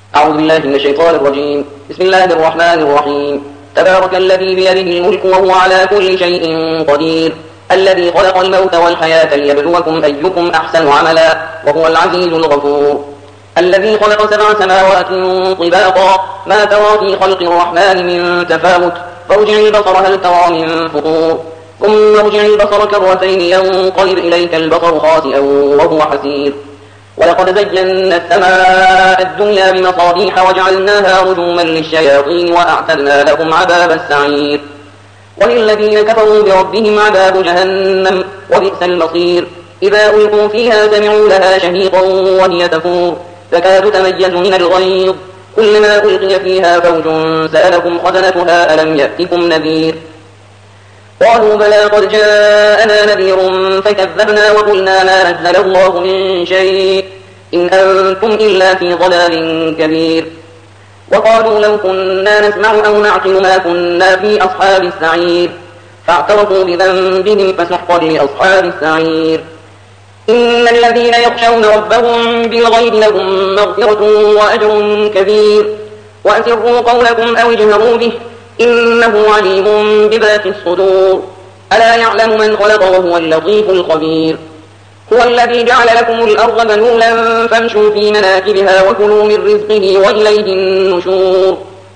أعوذ بالله من الشيطان الرجيم. بسم الله الرحمن الرحيم. تبارك الذي بيده الملك وهو على كل شيء قدير، الذي خلق الموت والحياة ليبلوكم أيكم أحسن عملا، وهو العزيز الغفور. الذي خلق 7 سماوات طباقا، ما ترى في خلق الرحمن من تفاوت، فارجع البصر هل ترى من فطور، ثم ارجع البصر كرتين ينقلب إليك البصر خاسئا وهو حسير. ولقد زينا السماء الدنيا بمصابيح وجعلناها رجوما للشياطين وأعتدنا لهم عذاب السعير. وللذين كفروا بربهم عذاب جهنم وبئس المصير. إذا ألقوا فيها سمعوا لها شهيقا وهي تفور، تكاد تميز من الغيظ، كلما ألقي فيها فوج سألهم خزنتها ألم يأتكم نذير. قالوا بلى قد جاءنا نذير فكذبنا وقلنا ما نزل الله من شيء إن أنتم إلا في ضلال كبير. وقالوا لو كنا نسمع أو نعقل ما كنا في أصحاب السعير، فاعترفوا بذنبهم فسحقا لأصحاب السعير. إن الذين يخشون ربهم بالغيب لهم مغفرة وأجر كبير. وأسروا قولكم أو اجهروا به إنه عليم بذات الصدور. ألا يعلم من خلق وهو اللطيف الخبير. هو الذي جعل لكم الأرض ذلولا فامشوا في مناكبها وكلوا من رزقه وإليه النشور.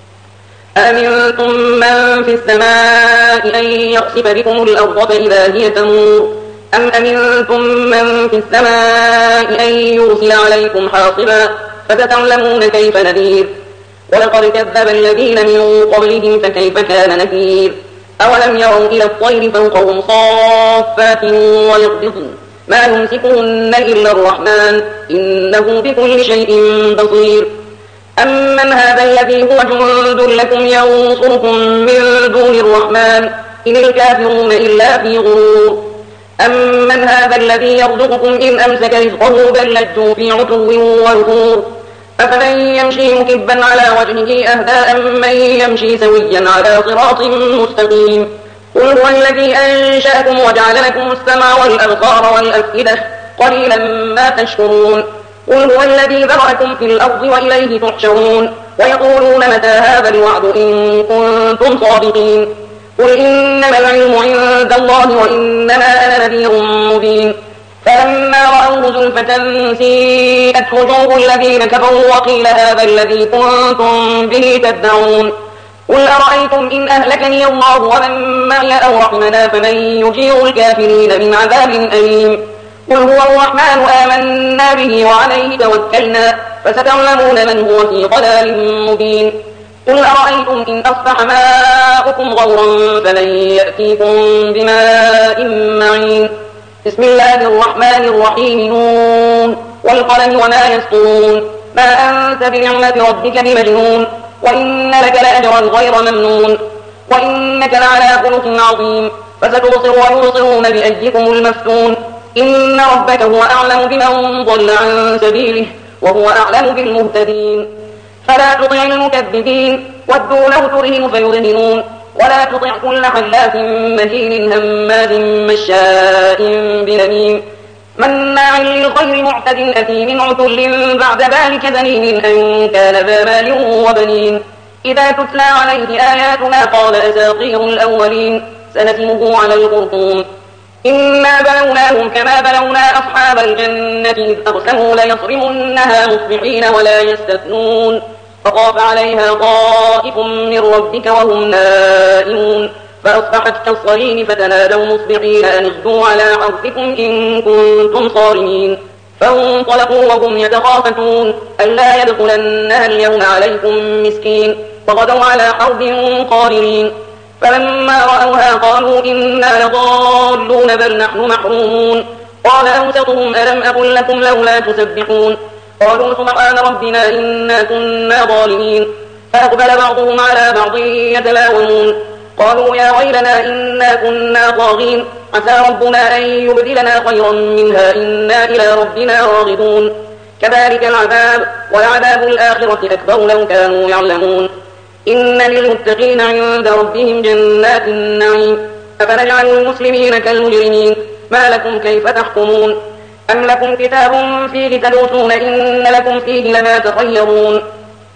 أأمنتم من في السماء أن يخسف بكم الأرض فإذا هي تمور، أم أمنتم من في السماء أن يرسل عليكم حاصبا فستعلمون كيف نذير. ولقد كذب الذين من قبلهم فكيف كان نكير. أولم يروا إلى الطير فوقهم صافات ويقبضن ما يمسكهن إلا الرحمن إنه بكل شيء بصير. أمن هذا الذي هو جند لكم ينصركم من دون الرحمن إن الكافرون إلا في غرور. أمن هذا الذي يرزقكم إن أمسك رزقه بل لجوا في عتو ونفور. أفمن يمشي مكبا على وجهه أهدى أمن يمشي سويا على صراط مستقيم. قل هو الذي أنشأكم وجعل لكم السمع والأبصار والأفئدة قليلا ما تشكرون. قل هو الذي ذرأكم في الأرض وإليه تحشرون. ويقولون متى هذا الوعد إن كنتم صادقين. قل إنما العلم عند الله وإنما أنا نذير مبين. فلما رأوه زلفة سيئت وجوه الذين كفروا وقيل هذا الذي كنتم به تدعون. قل أرأيتم إن أهلكني الله ومن معي أو رحمنا فمن يجير الكافرين من عذاب أليم. قل هو الرحمن آمنا به وعليه توكلنا فستعلمون من هو في ضلال مبين. قل أرأيتم إن أصبح ماؤكم غورا فمن يأتيكم بماء معين. بسم الله الرحمن الرحيم. نون والقلم وما يسطرون. ما أنت بنعمة ربك بمجنون. وإن لك لأجرا غير ممنون. وإنك لعلى خلق عظيم. فستبصر ويبصرون بأيكم المفتون. إن ربك هو أعلم بمن ضل عن سبيله وهو أعلم بالمهتدين. فلا تطع المكذبين ودوا لو ترهن فيرهنون. ولا تطع كل حلاف مهين هماز مشاء بنميم مناع للخير معتد أثيم عتل بعد ذلك ذنيم أن كان ذا مال وبنين. إذا تتلى عليه آياتنا قال أساطير الأولين سنسمه على الخرطوم. إنا بلوناهم كما بلونا أصحاب الجنة إذ أقسموا ليصرمنها مصبحين ولا يستثنون. فطاف عليها طائف من ربك وهم نائمون فأصبحت كالصريم فتنادوا مصبحين أن اغدوا على حرثكم إن كنتم صارمين. فانطلقوا وهم يتخافتون ألا يدخلنها اليوم عليكم مسكين فغدوا على حرب قادرين. فلما رأوها قالوا إنا لضالون بل نحن محرومون. قال أوسطهم ألم أقل لكم لولا تسبحون. قالوا سبحان ربنا إنا كنا ظالمين. فأقبل بعضهم على بعض يتلاومون. قالوا يا ويلنا إنا كنا طاغين عسى ربنا أن يبدلنا خيرا منها إنا إلى ربنا راغبون. كذلك العذاب ولعذاب الآخرة أكبر لو كانوا يعلمون. إن للمتقين عند ربهم جنات النعيم. أفنجعل المسلمين كالمجرمين ما لكم كيف تحكمون. أم لكم كتاب فيه تدرسون إن لكم فيه لما تخيرون.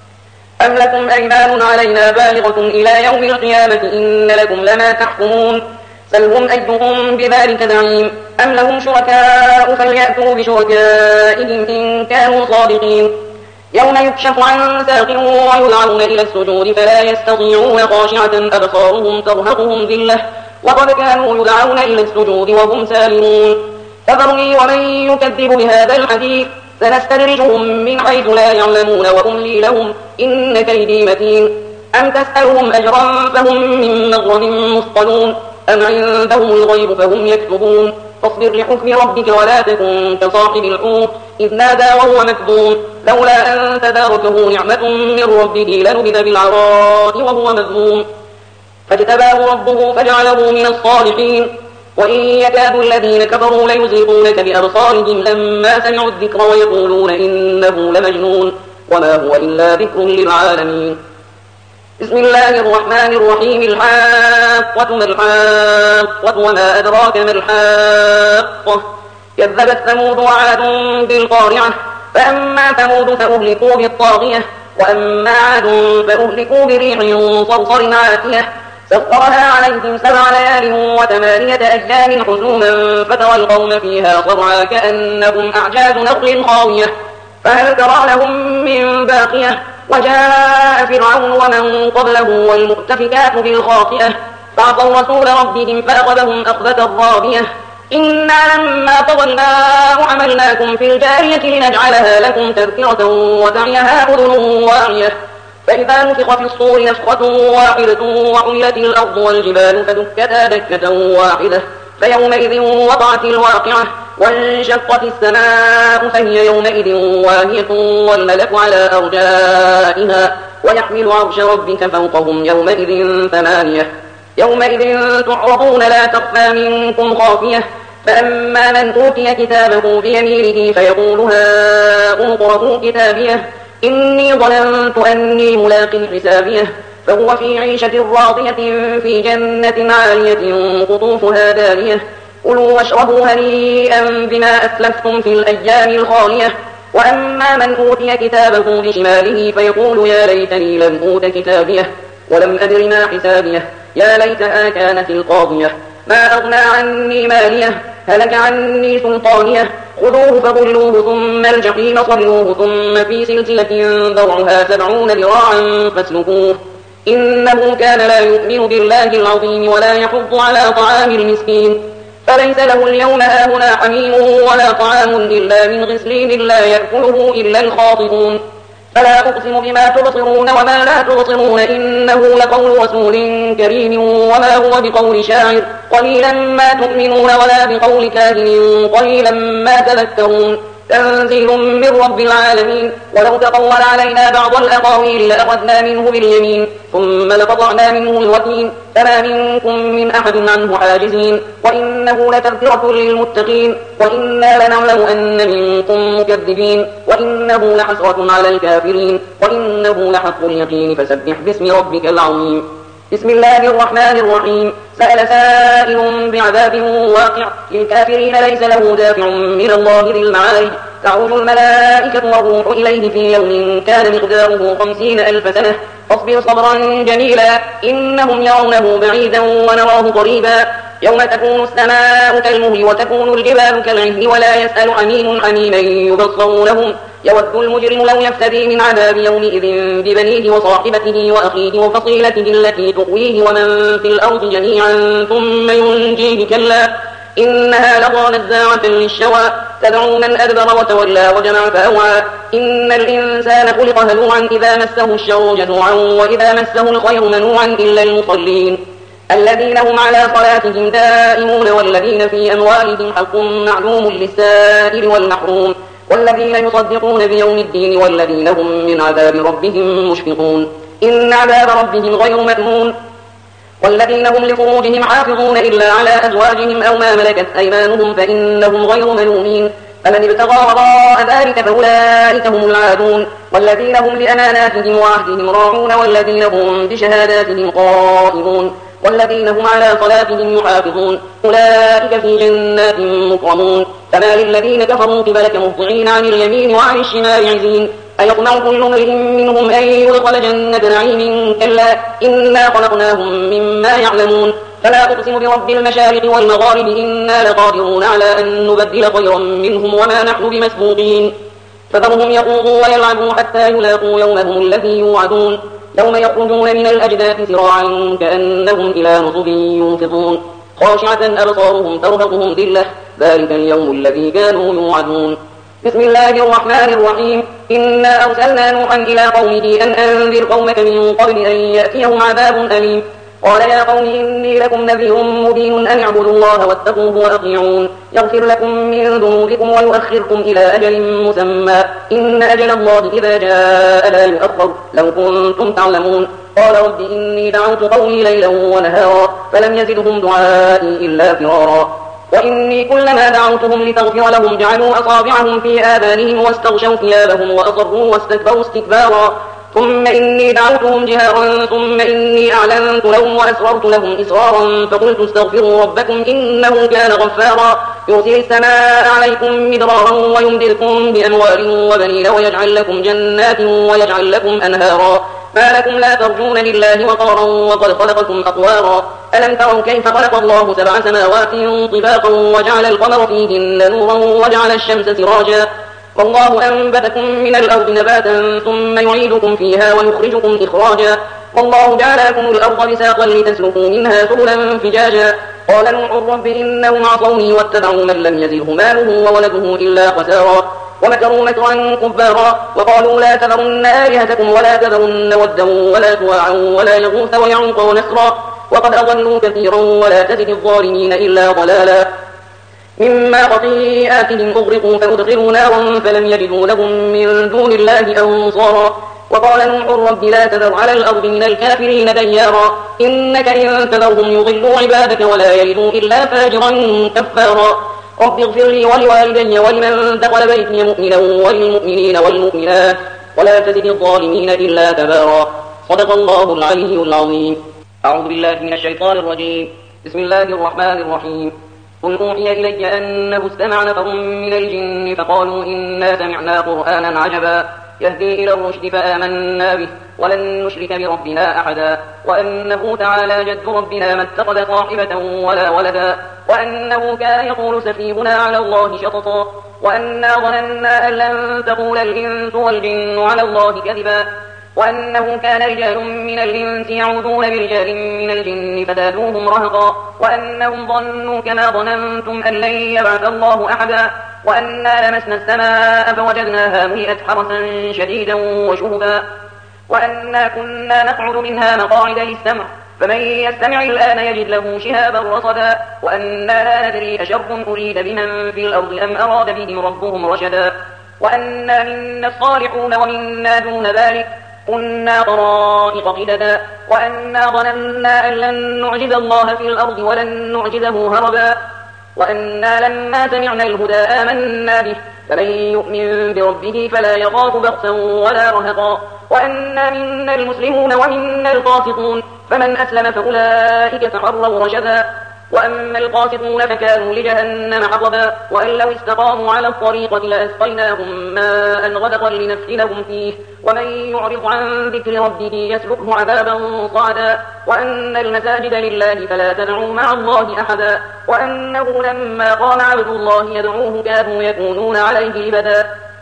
أم لكم أيمان علينا بالغة إلى يوم القيامة إن لكم لما تحكمون سلهم أيهم بذلك زعيم أم لهم شركاء فليأتوا بشركائهم إن كانوا صادقين يوم يكشف عن ساق ويدعون إلى السجود فلا يستطيعون خاشعة أبصارهم ترهقهم ذلة وقد كانوا يدعون إلى السجود وهم سالمون فذرني ومن يكذب بهذا الحديث سنستدرجهم من حيث لا يعلمون وأملي لهم إن كيدي متين أم تسألهم أجرا فهم من مغرم مثقلون أم عندهم الغيب فهم يكتبون فاصبر لحكم ربك ولا تكن كصاحب الحوت إذ نادى وهو مكظوم لولا أن تداركه نعمة من ربه لنبذ بالعراء وهو مذموم فاجتباه ربه فجعله من الصالحين وإن يكاد الذين كفروا ليزلقونك بأبصارهم لما سمعوا الذكر ويقولون إنه لمجنون وما هو إلا ذكر للعالمين بسم الله الرحمن الرحيم الحاقة ما الحاقة وما أدراك ما الحاقة كذبت ثمود وعاد بالقارعة فأما ثمود فأهلكوا بالطاغية وأما عاد فأهلكوا بريح صرصر عاتية سخرها عليهم 7 ليال و8 أيام حسوما فترى القوم فيها صرعا كأنهم أعجاز نخل خاوية فهل ترى لهم من باقية وجاء فرعون ومن قبله والمؤتفكات بالخاطئة فعصوا رسول ربهم فأخذهم أخذة رابية إنا لما طغى الماء حملناكم في الجارية لنجعلها لكم تذكرة وتعيها أذن واعية فإذا نفخ في الصور نفخة واحدة وحملت الأرض والجبال فدكتا دكة واحدة فيومئذ وقعت الواقعة وانشقت السماء فهي يومئذ واهية والملك على أرجائها ويحمل عرش ربك فوقهم يومئذ 8 يومئذ تعرضون لا تخفى منكم خافية فأما من أوتي كتابه بيمينه فيقول هاؤم اقرءوا كتابيه إني ظننت أني ملاق حسابيه فهو في عيشة راضية في جنة عالية قطوفها دانية كلوا واشربوا هنيئا بما أسلفتم في الأيام الخالية وأما من أوتي كتابه بشماله فيقول يا ليتني لم أوت كتابيه ولم أدر ما حسابيه يا ليتها كانت القاضية ما أغنى عني ماليه هلك عني سلطانيه خذوه فغلوه ثم الجحيم صلوه ثم في سلسلة ذرعها 70 ذراعا فاسلكوه إنه كان لا يؤمن بالله العظيم ولا يحض على طعام المسكين فليس له اليوم هاهنا حميم ولا طعام إلا من غسلين لا يأكله إلا الخاطئون فلا أقسم بما تبصرون وما لا تبصرون إنه لقول رسول كريم وما هو بقول شاعر قليلا ما تؤمنون ولا بقول كاهن قليلا ما تذكرون تنزيل من رب العالمين ولو تقول علينا بعض الأقاويل لأخذنا منه باليمين ثم لقطعنا منه الوتين فما منكم من أحد عنه حاجزين وإنه لتذكرة للمتقين وإنا لنعلم أن منكم مكذبين وإنه لحسرة على الكافرين وإنه لحق اليقين فسبح باسم ربك العظيم بسم الله الرحمن الرحيم سأل سائل بعذاب واقع للكافرين ليس له دافع من الله ذي المعارج تعود الملائكة والروح إليه في يوم كان مقداره 50,000 سنة فاصبر صبرا جميلا إنهم يرونه بعيدا ونراه قريبا يوم تكون السماء كالمهل وتكون الجبال كالعهن ولا يسأل حميم حميما يبصرونهم يود المجرم لو يفتدي من عذاب يومئذ ببنيه وصاحبته وأخيه وفصيلته التي تؤويه ومن في الأرض جميعا ثم ينجيه كلا إنها لظى نزاعة للشوى تدعو من أدبر وتولى وجمع فأوعى إن الإنسان خلق هلوعا إذا مسه الشر جزوعا وإذا مسه الخير منوعا إلا المصلين الذين هم على صلاتهم دائمون والذين في أموالهم حق معلوم للسائل والمحروم والذين يصدقون بيوم الدين والذين هم من عذاب ربهم مشفقون إن عذاب ربهم غير مأمون والذين هم لفروجهم حافظون إلا على أزواجهم أو ما ملكت أيمانهم فإنهم غير ملومين فمن ابتغى وراء ذلك فأولئك هم العادون والذين هم لأماناتهم وعهدهم راعون والذين هم بشهاداتهم قائمون والذين هم على صلاتهم يحافظون أولئك في جنات مكرمون فما للذين كفروا قبلك مهطعين عن اليمين وعن الشمال عزين أيطمع كل امرئ منهم أن يدخل جنة نعيم كلا إنا خلقناهم مما يعلمون فلا أقسم برب المشارق والمغارب إنا لقادرون على أن نبدل خيرا منهم وما نحن بمسبوقين فذرهم يخوضوا ويلعبوا حتى يلاقوا يومهم الذي يوعدون يوم يخرجون من الأجداث سراعا كأنهم إلى نصب يوفضون خاشعة أبصارهم ترهقهم ذلة ذلك اليوم الذي كانوا يوعدون بسم الله الرحمن الرحيم إنا أرسلنا نوحا إلى قومه أن أنذر قومك من قبل أن يأتيهم عذاب أليم قال يا قوم إني لكم نذير مبين أن اعبدوا الله واتقوه وأطيعون يغفر لكم من ذنوبكم ويؤخركم إلى أجل مسمى إن أجل الله إذا جاء لا يؤخر لو كنتم تعلمون قال رب إني دعوت قومي ليلا ونهارا فلم يزدهم دعائي إلا فرارا وإني كلما دعوتهم لتغفر لهم جعلوا أصابعهم في آذانهم واستغشوا ثيابهم وأصروا واستكبروا استكبارا ثم إني دعوتهم جهارا ثم إني أعلنت لهم وأسررت لهم إسرارا فقلت استغفروا ربكم إنه كان غفارا يرسل السماء عليكم مدرارا ويمددكم بأموال وبنين ويجعل لكم جنات ويجعل لكم أنهارا ما لكم لا ترجون لله وقارا وقد خلقكم أطوارا ألم تروا كيف خلق الله 7 سماوات طباقا وجعل القمر فيهن نورا وجعل الشمس سراجا والله أنبتكم من الأرض نباتا ثم يعيدكم فيها ويخرجكم إخراجا والله جعل لكم الأرض بساطا لتسلكوا منها سبلا فجاجا قال نوح رب إنهم عصوني واتبعوا من لم يزده ماله وولده إلا خسارا ومكروا مكرا كبارا وقالوا لا تذرن آلهتكم ولا تذرن ودا ولا سواعا ولا يغوث ويعوق ونسرا وقد أضلوا كثيرا ولا تزد الظالمين إلا ضلالا مما خطيئاتهم أغرقوا فأدخلوا نارا فلم يجدوا لهم من دون الله أنصارا وقال نوح رب لا تذر على الأرض من الكافرين ديارا إنك إن تذرهم يضلوا عبادك ولا يلدوا إلا فاجرا كفارا رب اغفر لي ولوالدي ولمن دخل بيتي مؤمنا وللمؤمنين والمؤمنات ولا تزد الظالمين إلا تبارا صدق الله العلي العظيم أعوذ بالله من الشيطان الرجيم بسم الله الرحمن الرحيم قل أوحي إلي أنه استمع نفر من الجن فقالوا إنا سمعنا قرآنا عجبا يهدي إلى الرشد فآمنا به ولن نشرك بربنا أحدا وأنه تعالى جد ربنا ما اتخذ صاحبة ولا ولدا وأنه كان يقول سفيهنا على الله شططا وأنا ظننا أن لن تقول الإنس والجن على الله كذبا وأنه كان رجال من الإنس يعوذون برجال من الجن فزادوهم رهقا وأنهم ظنوا كما ظننتم أن لن يبعث الله أحدا وأنا لمسنا السماء فوجدناها ملئت حرسا شديدا وشهبا وأنا كنا نقعد منها مقاعد للسمع فمن يستمع الآن يجد له شهابا رصدا وأنا لا ندري أشر أريد بمن في الأرض أم أراد بهم ربهم رشدا وأنا منا الصالحون ومنا دون ذلك كنا طرائق قددا وأنا ظننا أن لن نعجز الله في الأرض ولن نعجزه هربا وأنا لما سمعنا الهدى آمنا به فمن يؤمن بربه فلا يخاف بخسا ولا رهقا وأنا منا المسلمون ومنا القاسطون فمن أسلم فأولئك تحروا رشدا وأما القاسطون فكانوا لجهنم حطبا وأن لو استقاموا على الطريقة لأسقيناهم ماء غدقا لنفتنهم فيه ومن يعرض عن ذكر ربه يسلكه عذابا صعدا وأن المساجد لله فلا تدعوا مع الله أحدا وأنه لما قام عبد الله يدعوه كانوا يكونون عليه لبدا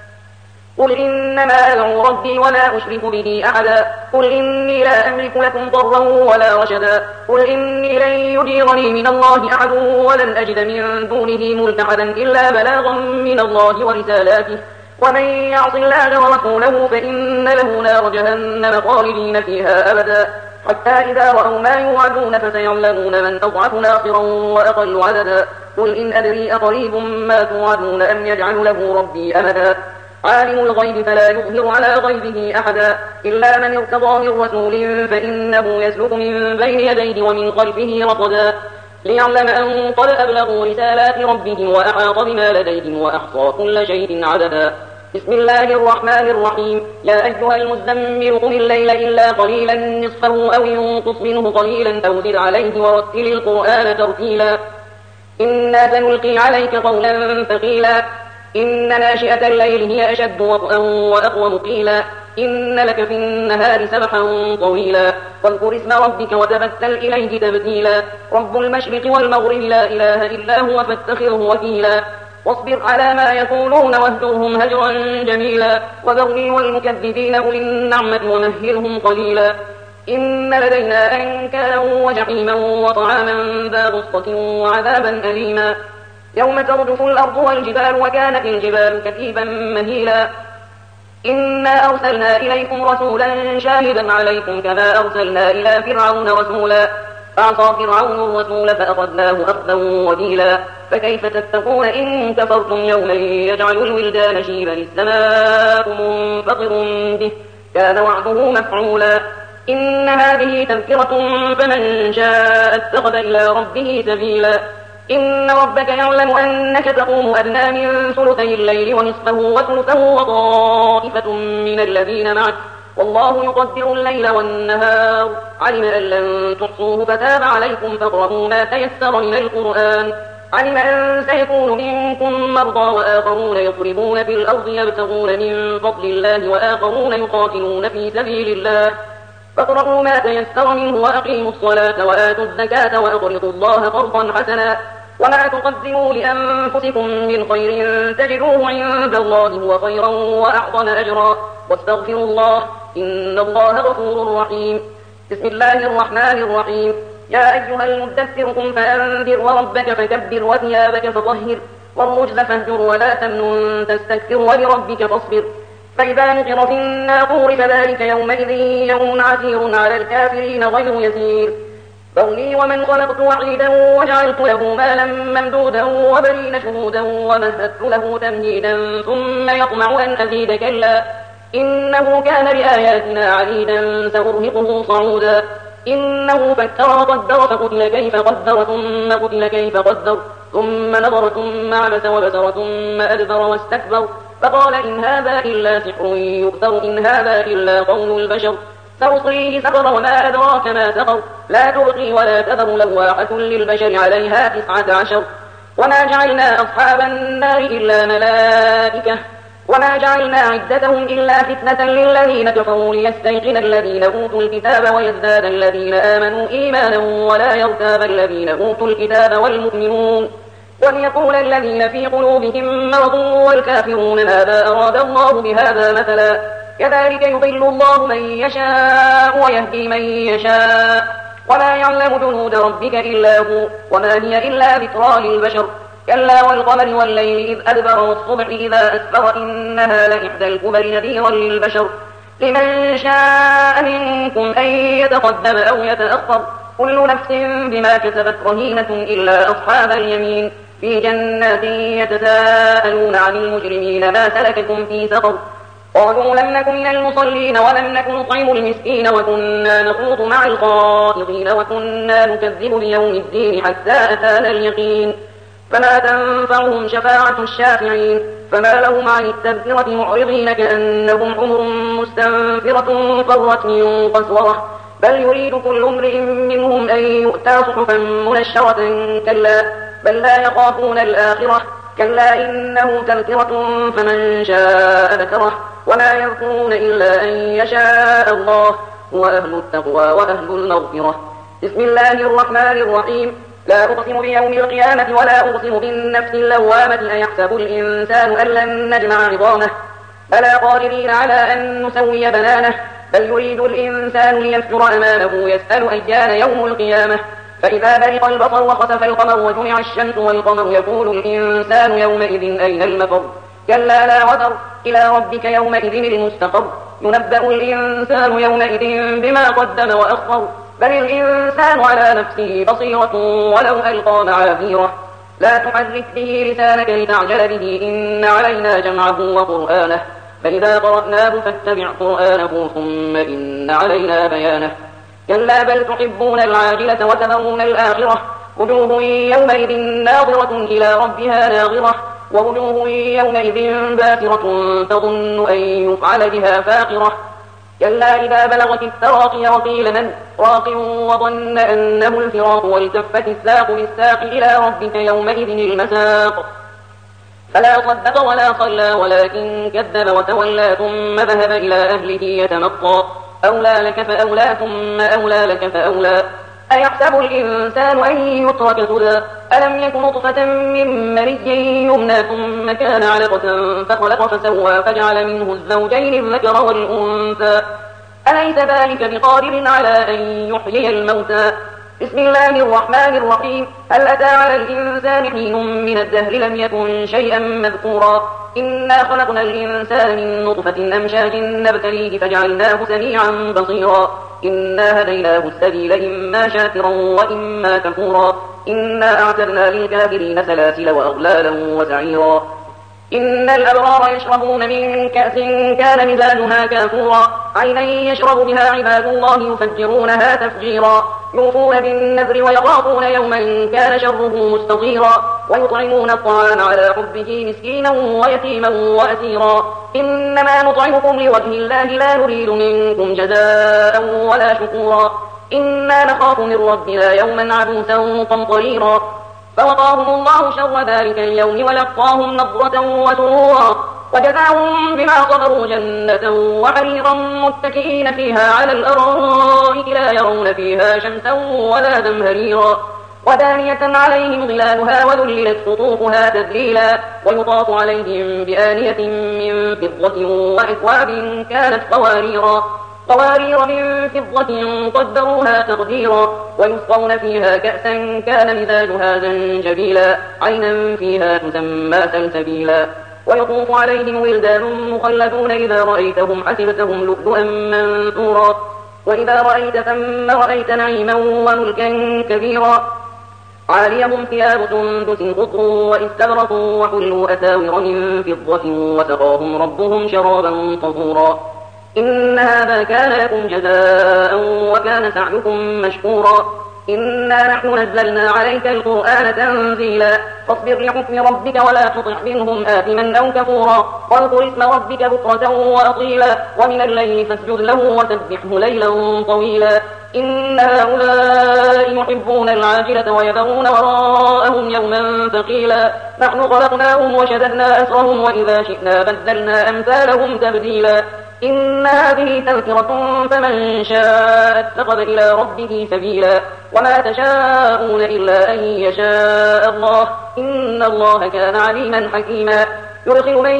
قل إنما أدعو ربي ولا أشرك به أحدا قل إني لا أملك لكم ضرا ولا رشدا قل إني لن يجيرني من الله أحد ولن أجد من دونه ملتحدا إلا بلاغا من الله ورسالاته ومن يعص الله ورسوله فإن له نار جهنم خالدين فيها أبدا حتى إذا رأوا ما يوعدون فسيعلمون من أضعف ناصرا وأقل عددا قل إن أدري أقريب ما توعدون أم يجعل له ربي أمدا عالم الغيب فلا يظهر على غيبه أحدا إلا من ارتضى من رسول فإنه يسلك من بين يديه ومن خلفه رصدا ليعلم أن قد أبلغوا رسالات ربهم وأحاط بما لديهم وأحصى كل شيء عددا بسم الله الرحمن الرحيم يا أيها المزمل قم الليل إلا قليلا نصفه أو ينقص منه قليلا أو زد عليه ورتل القرآن ترتيلا إنا سنلقي عليك قولا ثقيلا إن ناشئة الليل هي أشد وطئا وأقوم قيلا إن لك في النهار سبحا طويلا واذكر اسم ربك وتبتل إليه تبتيلا رب المشرق والمغرب لا إله إلا هو فاتخذه وكيلا واصبر على ما يقولون واهجرهم هجرا جميلا وذرني والمكذبين أولي النعمة ومهلهم قليلا إن لدينا أنكالا وجحيما وطعاما ذا غصة وعذابا أليما يوم ترجف الأرض والجبال وكانت الجبال كثيبا مهيلا إنا أرسلنا إليكم رسولا شاهدا عليكم كما أرسلنا إلى فرعون رسولا فعصى فرعون الرسول فأخذناه أخذا وبيلا فكيف تتقون إن كفرتم يوما يجعل الولدان شيبا السماء منفطر به كان وعده مفعولا إن هذه تذكرة فمن شاء اتخذ إلى ربه سبيلا إن ربك يعلم أنك تقوم أدنى من ثلثي الليل ونصفه وثلثه وطائفة من الذين معك والله يقدر الليل والنهار علم أن لن تحصوه فتاب عليكم فاقرؤوا ما تيسر من القرآن علم أن سيكون منكم مرضى وآخرون يضربون في الأرض يبتغون من فضل الله وآخرون يقاتلون في سبيل الله فاقرؤوا ما تيسر منه وأقيموا الصلاة وآتوا الزكاة وأقرضوا الله قرضا حسنا وما تقدموا لأنفسكم من خير تجدوه عند الله هو خيرا وأعظم أجرا واستغفروا الله إن الله غفور رحيم بسم الله الرحمن الرحيم يا أيها المدثر قم فأنذر وربك فكبر وثيابك فطهر والرجز فاهجر ولا تمنن تستكثر ولربك فاصبر فإذا نقر في الناقور فذلك يومئذ يوم عسير على الكافرين غير يسير ذرني ومن خلقت وحيدا وجعلت له مالا ممدودا وبنين شهودا ومهدت له تمهيدا ثم يطمع أن أزيد كلا إنه كان بآياتنا عنيدا سأرهقه صعودا إنه فكر وقدر فقتل كيف قدر ثم قتل كيف قدر ثم نظر ثم عبس وبسر ثم أدبر واستكبر فقال إن هذا إلا سحر يؤثر إن هذا إلا قول البشر سأصليه سقر وما أدراك ما سقر لا تبقي ولا تذر لواحة للبشر عليها 19 وما جعلنا أصحاب النار إلا ملائكة وما جعلنا عدتهم إلا فتنة للذين كفروا ليستيقن الذين أوتوا الكتاب ويزداد الذين آمنوا إيمانا ولا يرتاب الذين أوتوا الكتاب والمؤمنون وليقول الذين في قلوبهم مرض والكافرون ماذا أراد الله بهذا مثلا كذلك يضل الله من يشاء ويهدي من يشاء وما يعلم جنود ربك إلا هو وما هي إلا ذكرى للبشر كلا والقمر والليل إذ أدبر والصبح إذا أسفر إنها لإحدى الكبر نذيرا للبشر لمن شاء منكم أن يتقدم أو يتأخر كل نفس بما كسبت رهينة إلا أصحاب اليمين في جنات يتساءلون عن المجرمين ما سلككم في سقر قالوا لم نكن من المصلين ولم نكن نطعم المسكين وكنا نخوض مع الخائضين وكنا نكذب بيوم الدين حتى أتانا اليقين فما تنفعهم شفاعة الشافعين فما لهم عن التذكرة معرضين كأنهم حمر مستنفرة فرت من قسورة بل يريد كل امرئ منهم أن يؤتى صحفا منشرة كلا بل لا يخافون الآخرة كلا إنه تذكرة فمن شاء ذكره وما يذكرون إلا أن يشاء الله هو أهل التقوى وأهل المغفرة بسم الله الرحمن الرحيم لا أقسم بيوم القيامة ولا أقسم بالنفس اللوامة أيحسب الإنسان أن لن نجمع عظامه بلى قادرين على أن نسوي بنانه بل يريد الإنسان ليفجر أمامه يسأل أيان يوم القيامة فإذا برق البصر وخسف القمر وجمع الشمس والقمر يقول الإنسان يومئذ أين المفر كلا لا وزر إلى ربك يومئذ المستقر ينبأ الإنسان يومئذ بما قدم وأخر بل الإنسان على نفسه بصيرة ولو ألقى معاذيره لا تحرك به لسانك لتعجل به إن علينا جمعه وقرآنه فإذا قرأناه فاتبع قرآنه ثم إن علينا بيانه كلا بل تحبون العاجلة وتذرون الآخرة وجوه يومئذ ناظرة إلى ربها ناظرة ووجوه يومئذ باسرة تظن أن يفعل بها فاقرة كلا إذا بلغت التراقي وقيل من راق وظن أنه الفراق والتفت الساق بالساق إلى ربك يومئذ المساق فلا صدق ولا صلى ولكن كذب وتولى ثم ذهب إلى أهله يتمطى أولى لك فأولى ثم أولى لك فأولى أيحسب الإنسان أن يترك سدى ألم يكن نطفة من مني يمنى ثم كان علقة فخلق فسوى فجعل منه الزوجين الذكر والأنثى أليس ذلك بقادر على أن يحيي الموتى بسم الله الرحمن الرحيم هل أتى على الإنسان حين من الدهر لم يكن شيئا مذكورا إنا خلقنا الإنسان من نطفة أمشاج نبتليه فجعلناه سميعا بصيرا إنا هديناه السبيل إما شاكرا وإما كفورا إنا أعتدنا للكافرين سلاسل وأغلالا وسعيرا إن الأبرار يشربون من كأس كان مزاجها كافورا عينا يشرب بها عباد الله يفجرونها تفجيرا يوفون بالنذر ويخافون يوما كان شره مستطيرا ويطعمون الطعام على حبه مسكينا ويتيما وأسيرا إنما نطعمكم لوجه الله لا نريد منكم جزاء ولا شكورا إنا نخاف من ربنا يوما عبوسا قمطريرا فوقاهم الله شر ذلك اليوم ولقاهم نضرة وسرورا وجزاهم بما صبروا جنة وحريرا متكئين فيها على الأرائك لا يرون فيها شمسا ولا زمهريرا ودانية عليهم ظلالها وذللت قطوفها تذليلا ويطاف عليهم بآنية من فضة وأكواب كانت قوارير من فضة قدروها تقديرا ويسقون فيها كأسا كان مزاجها زنجبيلا عينا فيها تسمى سلسبيلا ويطوف عليهم ولدان مخلدون إذا رأيتهم حسبتهم لؤلؤا منثورا وإذا رأيت ثم رأيت نعيما وملكا كبيرا عاليهم ثياب سندس خضر واستبرق وحلوا أساور من فضة وسقاهم ربهم شرابا طهورا إن هذا كان لكم جزاء وكان سعيكم مشكورا إنا نحن نزلنا عليك القرآن تنزيلا فاصبر لحكم ربك ولا تطع منهم آثما أو كفورا واذكر اسم ربك بكرة وأصيلا ومن الليل فاسجد له وسبحه ليلا طويلا إن هؤلاء يحبون العاجلة ويذرون وراءهم يوما ثقيلا نحن خلقناهم وشددنا أسرهم وإذا شئنا بدلنا أمثالهم تبديلا إن هذه تذكرة فمن شاء اتخذ إلى ربه سبيلا وما تشاءون إلا أن يشاء الله إن الله كان عليما حكيما يدخل من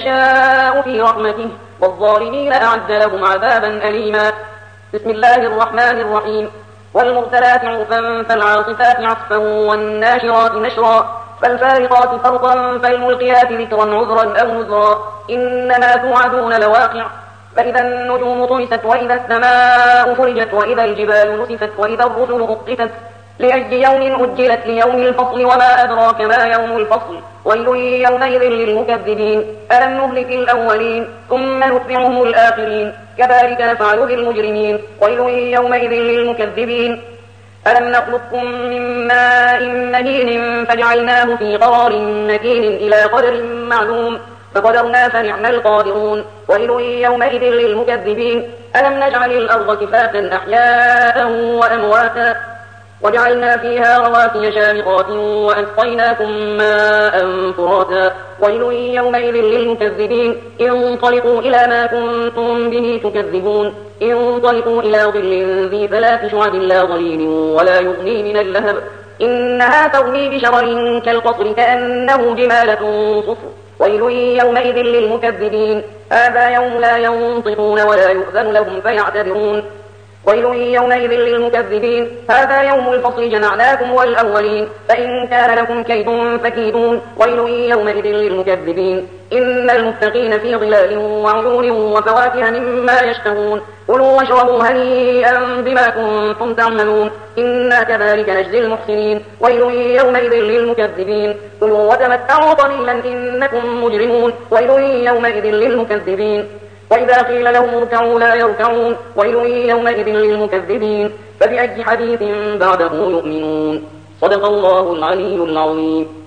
يشاء في رحمته والظالمين أعد لهم عذابا أليما بسم الله الرحمن الرحيم والمرسلات عرفا فالعاصفات عصفا والناشرات نشرا فالفارقات فرقا فالملقيات ذكرا عذرا أو نذرا إنما توعدون لواقع فإذا النجوم طمست وإذا السماء فرجت وإذا الجبال نسفت وإذا الرسل أقتت لأي يوم أجلت ليوم الفصل وما أدراك ما يوم الفصل ويل يومئذ للمكذبين ألم نهلك الأولين ثم نتبعهم الآخرين كذلك نفعل بالمجرمين ويل يومئذ للمكذبين ألم نخلقكم من ماء مهين فجعلناه في قرار مكين إلى قدر معلوم فقدرنا فنعم القادرون ويل يومئذ للمكذبين ألم نجعل الأرض كفاتا أحياء وأمواتا وجعلنا فيها رواسي شامخات وأسقيناكم ماء فراتا ويل يومئذ للمكذبين انطلقوا إلى ما كنتم به تكذبون انطلقوا إلى ظل ذي 3 شعب لا ظليل ولا يغني من اللهب إنها ترمي بشرر كالقصر كأنه جمالة صفر ويل يومئذ للمكذبين هذا يوم لا ينطقون ولا يؤذن لهم فيعتذرون ويل يومئذ للمكذبين هذا يوم الفصل جمعناكم والأولين فإن كان لكم كيد فكيدون ويل يومئذ للمكذبين إن المتقين في ظلال وعيون وفواكه مما يشتهون كلوا واشربوا هنيئا بما كنتم تعملون إنا كذلك نجزي المحسنين ويل يومئذ للمكذبين كلوا وتمتعوا قليلا إنكم مجرمون ويل يومئذ للمكذبين وإذا قيل لهم اركعوا لا يركعون ويل يومئذ للمكذبين فبأي حديث بعده يؤمنون صدق الله العلي العظيم.